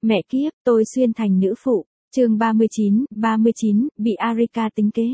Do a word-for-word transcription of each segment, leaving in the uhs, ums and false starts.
Mẹ kiếp, tôi xuyên thành nữ phụ. Chương ba mươi chín, ba mươi chín, bị Arika tính kế.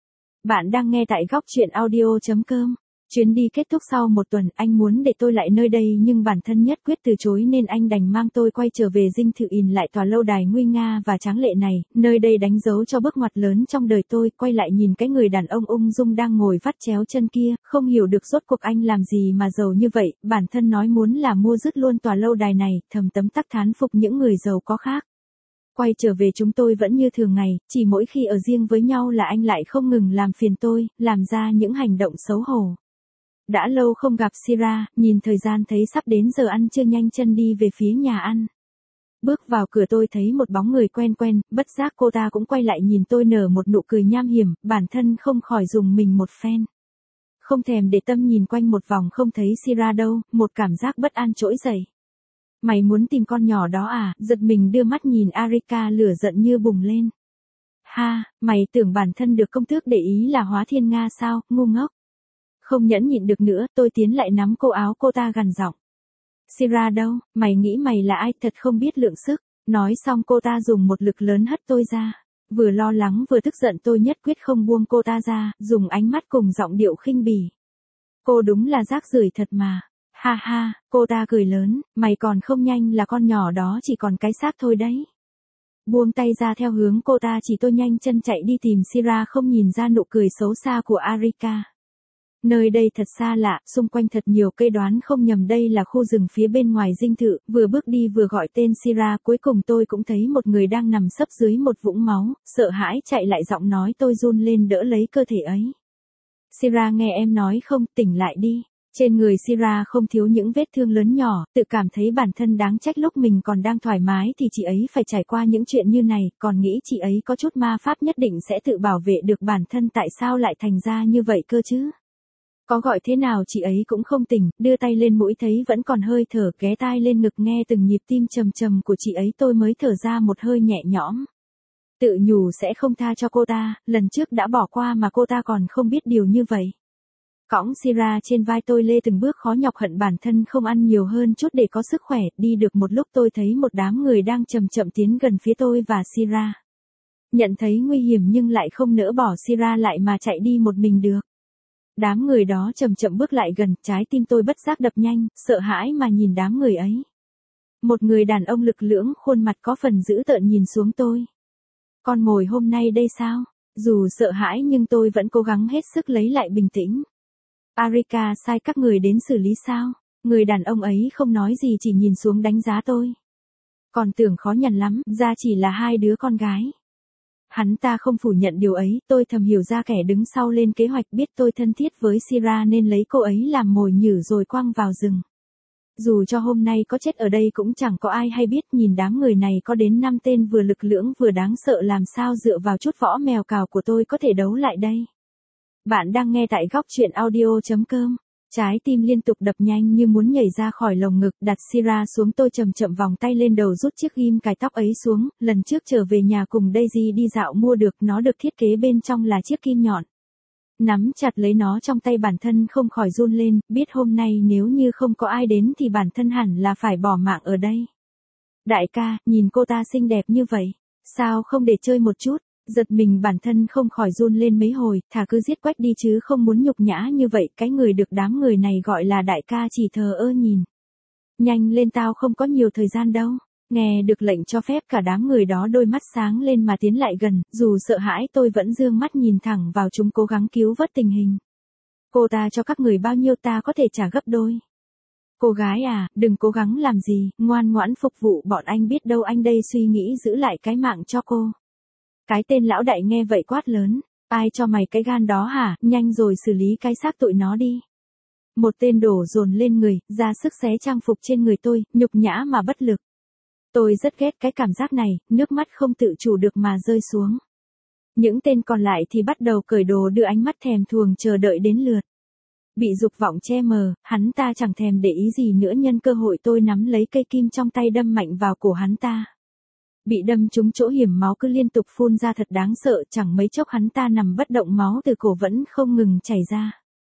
Bạn đang nghe tại góc truyện audio chấm com. Chuyến đi kết thúc sau một tuần, anh muốn để tôi lại nơi đây nhưng bản thân nhất quyết từ chối nên anh đành mang tôi quay trở về dinh thự in lại tòa lâu đài nguy nga và tráng lệ này, nơi đây đánh dấu cho bước ngoặt lớn trong đời tôi, quay lại nhìn cái người đàn ông ung dung đang ngồi vắt chéo chân kia, không hiểu được rốt cuộc anh làm gì mà giàu như vậy, bản thân nói muốn là mua dứt luôn tòa lâu đài này, thầm tấm tắc thán phục những người giàu có khác. Quay trở về chúng tôi vẫn như thường ngày, chỉ mỗi khi ở riêng với nhau là anh lại không ngừng làm phiền tôi, làm ra những hành động xấu hổ. Đã lâu không gặp Sira, nhìn thời gian thấy sắp đến giờ ăn trưa nhanh chân đi về phía nhà ăn. Bước vào cửa tôi thấy một bóng người quen quen, bất giác cô ta cũng quay lại nhìn tôi nở một nụ cười nham hiểm, bản thân không khỏi dùng mình một phen. Không thèm để tâm nhìn quanh một vòng không thấy Sira đâu, một cảm giác bất an trỗi dậy. Mày muốn tìm con nhỏ đó à, giật mình đưa mắt nhìn Arika lửa giận như bùng lên. Ha, mày tưởng bản thân được công tước để ý là hóa thiên nga sao, ngu ngốc. Không nhẫn nhịn được nữa, tôi tiến lại nắm cô áo cô ta gằn giọng. Sira đâu, mày nghĩ mày là ai, thật không biết lượng sức. Nói xong cô ta dùng một lực lớn hất tôi ra. Vừa lo lắng vừa tức giận tôi nhất quyết không buông cô ta ra, dùng ánh mắt cùng giọng điệu khinh bỉ. Cô đúng là rác rưởi thật mà. Ha ha, cô ta cười lớn, mày còn không nhanh là con nhỏ đó chỉ còn cái xác thôi đấy. Buông tay ra theo hướng cô ta chỉ tôi nhanh chân chạy đi tìm Sira không nhìn ra nụ cười xấu xa của Arika. Nơi đây thật xa lạ, xung quanh thật nhiều cây, đoán không nhầm đây là khu rừng phía bên ngoài dinh thự, vừa bước đi vừa gọi tên Sira, cuối cùng tôi cũng thấy một người đang nằm sấp dưới một vũng máu, sợ hãi chạy lại giọng nói tôi run lên đỡ lấy cơ thể ấy. Sira nghe em nói không, tỉnh lại đi. Trên người Sira không thiếu những vết thương lớn nhỏ, tự cảm thấy bản thân đáng trách lúc mình còn đang thoải mái thì chị ấy phải trải qua những chuyện như này, còn nghĩ chị ấy có chút ma pháp nhất định sẽ tự bảo vệ được bản thân, tại sao lại thành ra như vậy cơ chứ? Có gọi thế nào chị ấy cũng không tỉnh, đưa tay lên mũi thấy vẫn còn hơi thở, ghé tai lên ngực nghe từng nhịp tim trầm trầm của chị ấy, tôi mới thở ra một hơi nhẹ nhõm. Tự nhủ sẽ không tha cho cô ta, lần trước đã bỏ qua mà cô ta còn không biết điều như vậy. Cõng Sira trên vai tôi lê từng bước khó nhọc, hận bản thân không ăn nhiều hơn chút để có sức khỏe, đi được một lúc tôi thấy một đám người đang chậm chậm tiến gần phía tôi và Sira. Nhận thấy nguy hiểm nhưng lại không nỡ bỏ Sira lại mà chạy đi một mình được. Đám người đó chậm chậm bước lại gần, trái tim tôi bất giác đập nhanh, sợ hãi mà nhìn đám người ấy. Một người đàn ông lực lưỡng, khuôn mặt có phần dữ tợn nhìn xuống tôi. Con mồi hôm nay đây sao? Dù sợ hãi nhưng tôi vẫn cố gắng hết sức lấy lại bình tĩnh. Arika sai các người đến xử lý sao? Người đàn ông ấy không nói gì chỉ nhìn xuống đánh giá tôi. Còn tưởng khó nhằn lắm, ra chỉ là hai đứa con gái. Hắn ta không phủ nhận điều ấy, tôi thầm hiểu ra kẻ đứng sau lên kế hoạch, biết tôi thân thiết với Sira nên lấy cô ấy làm mồi nhử rồi quăng vào rừng. Dù cho hôm nay có chết ở đây cũng chẳng có ai hay biết, nhìn đám người này có đến năm tên vừa lực lưỡng vừa đáng sợ, làm sao dựa vào chút võ mèo cào của tôi có thể đấu lại đây. Bạn đang nghe tại góc truyện audio chấm com. Trái tim liên tục đập nhanh như muốn nhảy ra khỏi lồng ngực, đặt Sira xuống tôi chậm chậm vòng tay lên đầu rút chiếc ghim cài tóc ấy xuống, lần trước trở về nhà cùng Daisy đi dạo mua được, nó được thiết kế bên trong là chiếc kim nhọn. Nắm chặt lấy nó trong tay bản thân không khỏi run lên, biết hôm nay nếu như không có ai đến thì bản thân hẳn là phải bỏ mạng ở đây. Đại ca, nhìn cô ta xinh đẹp như vậy, sao không để chơi một chút? Giật mình bản thân không khỏi run lên mấy hồi, thà cứ giết quách đi chứ không muốn nhục nhã như vậy, cái người được đám người này gọi là đại ca chỉ thờ ơ nhìn. Nhanh lên, tao không có nhiều thời gian đâu. Nghe được lệnh cho phép cả đám người đó đôi mắt sáng lên mà tiến lại gần, dù sợ hãi tôi vẫn dương mắt nhìn thẳng vào chúng cố gắng cứu vớt tình hình. Cô ta cho các người bao nhiêu ta có thể trả gấp đôi. Cô gái à, đừng cố gắng làm gì, ngoan ngoãn phục vụ bọn anh, biết đâu anh đây suy nghĩ giữ lại cái mạng cho cô. Cái tên lão đại nghe vậy quát lớn, ai cho mày cái gan đó hả, nhanh rồi xử lý cái xác tụi nó đi. Một tên đổ dồn lên người, ra sức xé trang phục trên người tôi, nhục nhã mà bất lực. Tôi rất ghét cái cảm giác này, nước mắt không tự chủ được mà rơi xuống. Những tên còn lại thì bắt đầu cởi đồ, đưa ánh mắt thèm thuồng chờ đợi đến lượt. Bị dục vọng che mờ, hắn ta chẳng thèm để ý gì nữa, nhân cơ hội tôi nắm lấy cây kim trong tay đâm mạnh vào cổ hắn ta. Bị đâm trúng chỗ hiểm, máu cứ liên tục phun ra thật đáng sợ, chẳng mấy chốc hắn ta nằm bất động, máu từ cổ vẫn không ngừng chảy ra.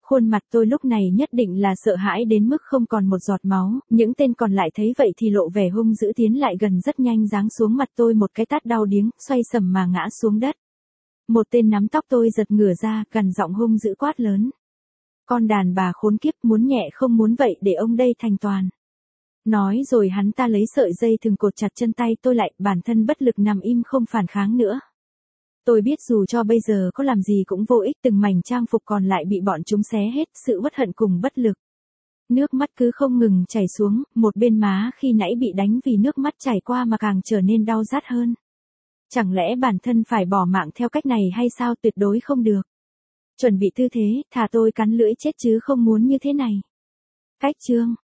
Khuôn mặt tôi lúc này nhất định là sợ hãi đến mức không còn một giọt máu, những tên còn lại thấy vậy thì lộ vẻ hung dữ tiến lại gần rất nhanh giáng xuống mặt tôi một cái tát đau điếng, xoay sầm mà ngã xuống đất. Một tên nắm tóc tôi giật ngửa ra, gằn giọng hung dữ quát lớn. Con đàn bà khốn kiếp, muốn nhẹ không muốn vậy để ông đây thành toàn. Nói rồi hắn ta lấy sợi dây thừng cột chặt chân tay tôi lại, bản thân bất lực nằm im không phản kháng nữa. Tôi biết dù cho bây giờ có làm gì cũng vô ích, từng mảnh trang phục còn lại bị bọn chúng xé hết, sự uất hận cùng bất lực. Nước mắt cứ không ngừng chảy xuống, một bên má khi nãy bị đánh vì nước mắt chảy qua mà càng trở nên đau rát hơn. Chẳng lẽ bản thân phải bỏ mạng theo cách này hay sao? Tuyệt đối không được. Chuẩn bị tư thế, thà tôi cắn lưỡi chết chứ không muốn như thế này. Cách chương